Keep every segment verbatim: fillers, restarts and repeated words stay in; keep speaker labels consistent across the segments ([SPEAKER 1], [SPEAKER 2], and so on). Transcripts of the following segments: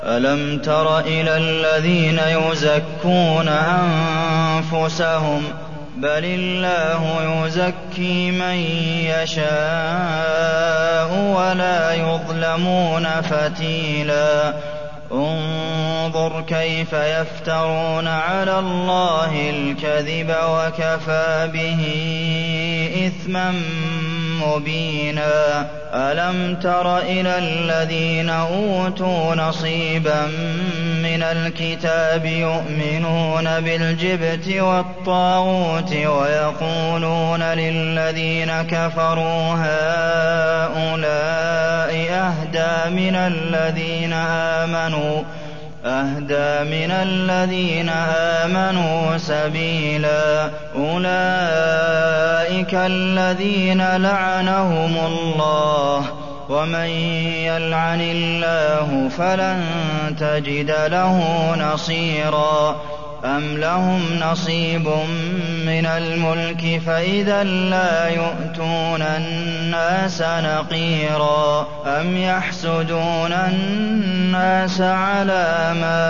[SPEAKER 1] أَلَمْ تَرَ إِلَى الَّذِينَ يُزَكُّونَ أَنفُسَهُم ۚ بَلِ اللَّهُ يُزَكِّي مَن يَشَاءُ وَلَا يُظْلَمُونَ فَتِيلًا. انظُرْ كَيْفَ يَفْتَرُونَ عَلَى اللَّهِ الْكَذِبَ وَكَفَىٰ بِهِ إِثْمًا مُّبِينًا. أَلَمْ تَرَ إِلَى الَّذِينَ أُوتُوا نَصِيبًا مِّنَ الْكِتَابِ يُؤْمِنُونَ بِالْجِبْتِ وَالطَّاغُوتِ وَيَقُولُونَ لِلَّذِينَ كَفَرُوا هَٰؤُلَاءِ أَهْدَىٰ مِنَ الَّذِينَ آمَنُوا أهدى من الذين آمنوا سبيلا. أولئك الذين لعنهم الله، ومن يلعن الله فلن تجد له نصيرا. أم لهم نصيب من الملك فإذا لا يؤتون الناس نقيرا. أم يحسدون الناس على ما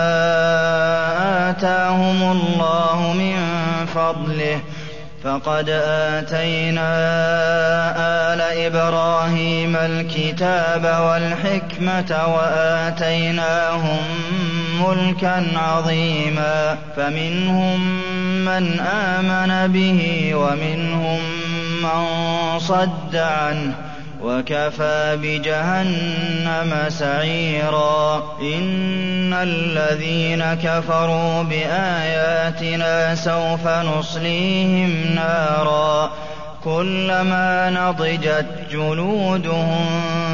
[SPEAKER 1] آتاهم الله من فضله، فقد آتينا آلَ إبراهيم الكتاب والحكمة وآتيناهم ملكا عظيما. فمنهم من آمن به ومنهم من صد عنه، وكفى بجهنم سعيرا. إن الذين كفروا بآياتنا سوف نصليهم نارا كلما نضجت جلودهم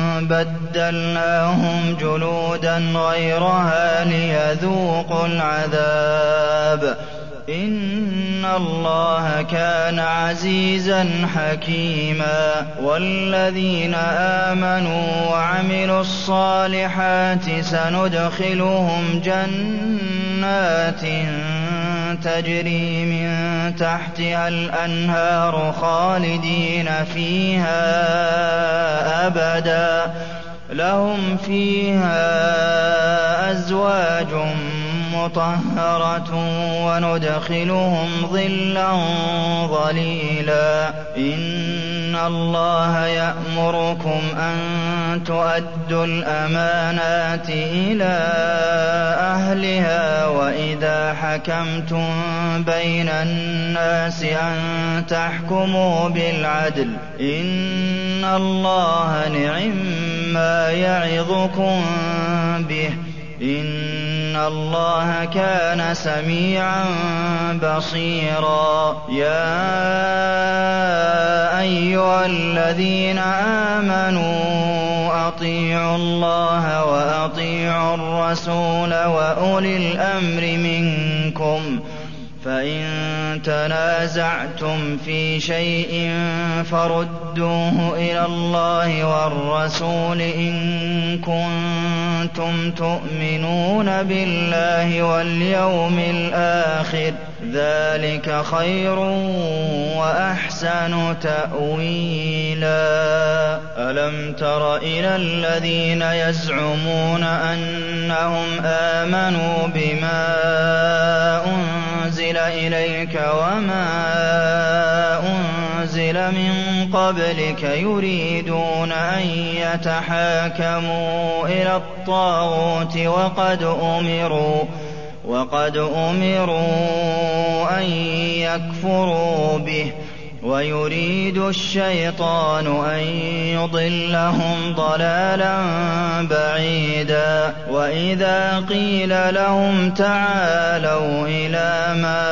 [SPEAKER 1] بدلناهم جلودا غيرها ليذوقوا العذاب. إن الله كان عزيزا حكيما. والذين آمنوا وعملوا الصالحات سندخلهم جنات تجري من تحتها الأنهار خالدين فيها أبدا، لهم فيها أزواج مطهرة وندخلهم ظلا ظليلا. إن الله يأمركم أن تؤدوا الأمانات إلى أهلها وإذا حكمتم بين الناس أن تحكموا بالعدل. إن الله نعما يعظكم به، إن الله كان سميعا بصيرا. يا أيها الذين آمنوا أطيعوا الله وأطيعوا الرسول وأولي الأمر منكم، فإن تنازعتم في شيء فردوه إلى الله والرسول إن كنتم تؤمنون بالله واليوم الآخر، ذلك خير وأحسن تأويلا. ألم تر إلى الذين يزعمون أنهم آمنوا بما أنزل إليك وما أنزل من قبلك يريدون أن يتحاكموا إلى الطاغوت وقد أمروا وقد أمروا أن يكفروا به، ويريد الشيطان أن يضلهم ضلالا بعيدا. وإذا قيل لهم تعالوا إلى ما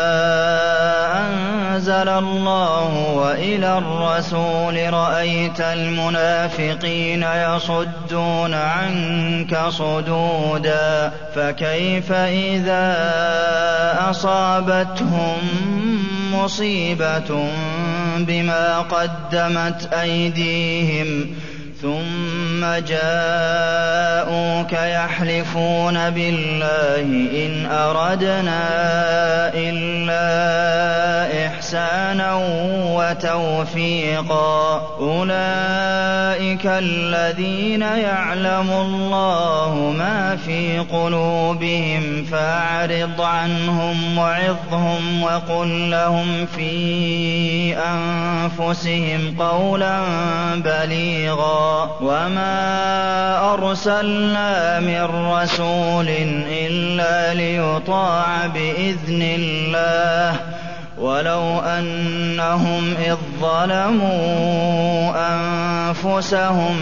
[SPEAKER 1] أنزل الله وإلى الرسول رأيت المنافقين يصدون عنك صدودا. فكيف إذا أصابتهم مصيبة بما قدمت أيديهم ثُمَّ جَاءُوكَ يَحْلِفُونَ بِاللَّهِ إِنْ أَرَدْنَا إِلَّا إِحْسَانًا وَتَوْفِيقًا ۚ أُولَٰئِكَ الَّذِينَ يَعْلَمُ اللَّهُ مَا فِي قُلُوبِهِمْ فَأَعْرِضْ عَنْهُمْ وَعِظْهُمْ وَقُل لَّهُمْ فِي أَنفُسِهِمْ قَوْلًا بَلِيغًا. وَمَا أَرْسَلْنَا مِن رَّسُولٍ إِلَّا لِيُطَاعَ بِإِذْنِ اللَّهِ ۚ وَلَوْ أَنَّهُمْ إِذ ظَّلَمُوا أَنفُسَهُمْ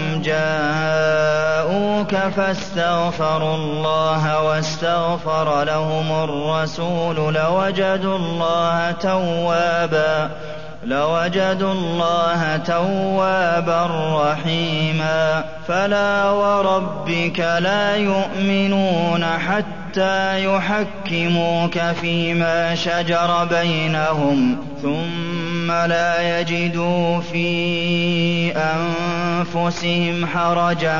[SPEAKER 1] جَاءُوكَ فَاسْتَغْفَرُوا اللَّهَ وَاسْتَغْفَرَ لَهُمُ الرَّسُولُ لَوَجَدُوا اللَّهَ تَوَّابًا لَوَجَدُوا اللَّهَ تَوَّابًا رَّحِيمًا. فَلَا وَرَبِّكَ لَا يُؤْمِنُونَ حَتَّىٰ يُحَكِّمُوكَ فِيمَا شَجَرَ بَيْنَهُمْ ثُمَّ لَا يَجِدُوا فِي أَنفُسِهِمْ حَرَجًا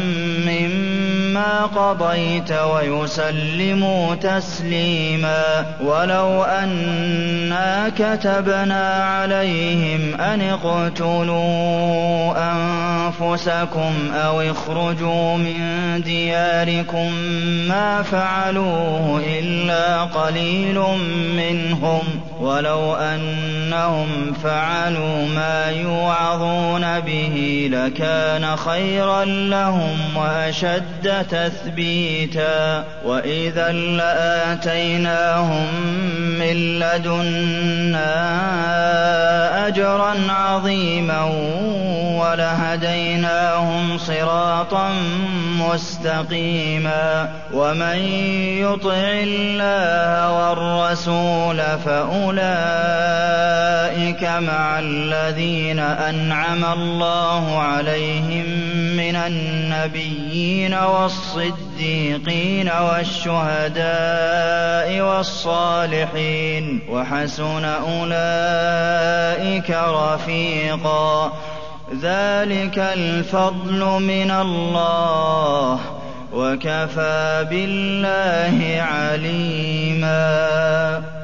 [SPEAKER 1] مِّمَّا قَضَيْتَ وَيُسَلِّمُوا تَسْلِيمًا. وَلَوْ أَنَّا كَتَبْنَا عَلَيْهِمْ أَنِ اقْتُلُوا أَنفُسَكُمْ أَوِ اخْرُجُوا مِن دِيَارِكُم مَّا فَعَلُوهُ إِلَّا قَلِيلٌ مِّنْهُمْ ۖ وَلَوْ أَنَّهُمْ فَعَلُوا مَا يُوعَظُونَ بِهِ لَكَانَ خَيْرًا لَّهُمْ وَأَشَدَّ تَثْبِيتًا. وَإِذًا لَّآتَيْنَاهُم مِّن لَّدُنَّا أَجْرًا عَظِيمًا وَلَهَدَيْنَاهُمْ صِرَاطًا مُّسْتَقِيمًا. وَمَن يُطِعِ اللَّهَ وَالرَّسُولَ فَأُولَٰئِكَ مَعَ الَّذِينَ أَنْعَمَ اللَّهُ عَلَيْهِم مِّنَ النَّبِيِّينَ وَالصِّدِّيقِينَ وَالشُّهَدَاءِ وَالصَّالِحِينَ ۚ وَحَسُنَ أُولَٰئِكَ رَفِيقًا. ذَٰلِكَ الْفَضْلُ مِنَ اللَّهِ ۚ وَكَفَىٰ بِاللَّهِ عَلِيمًا.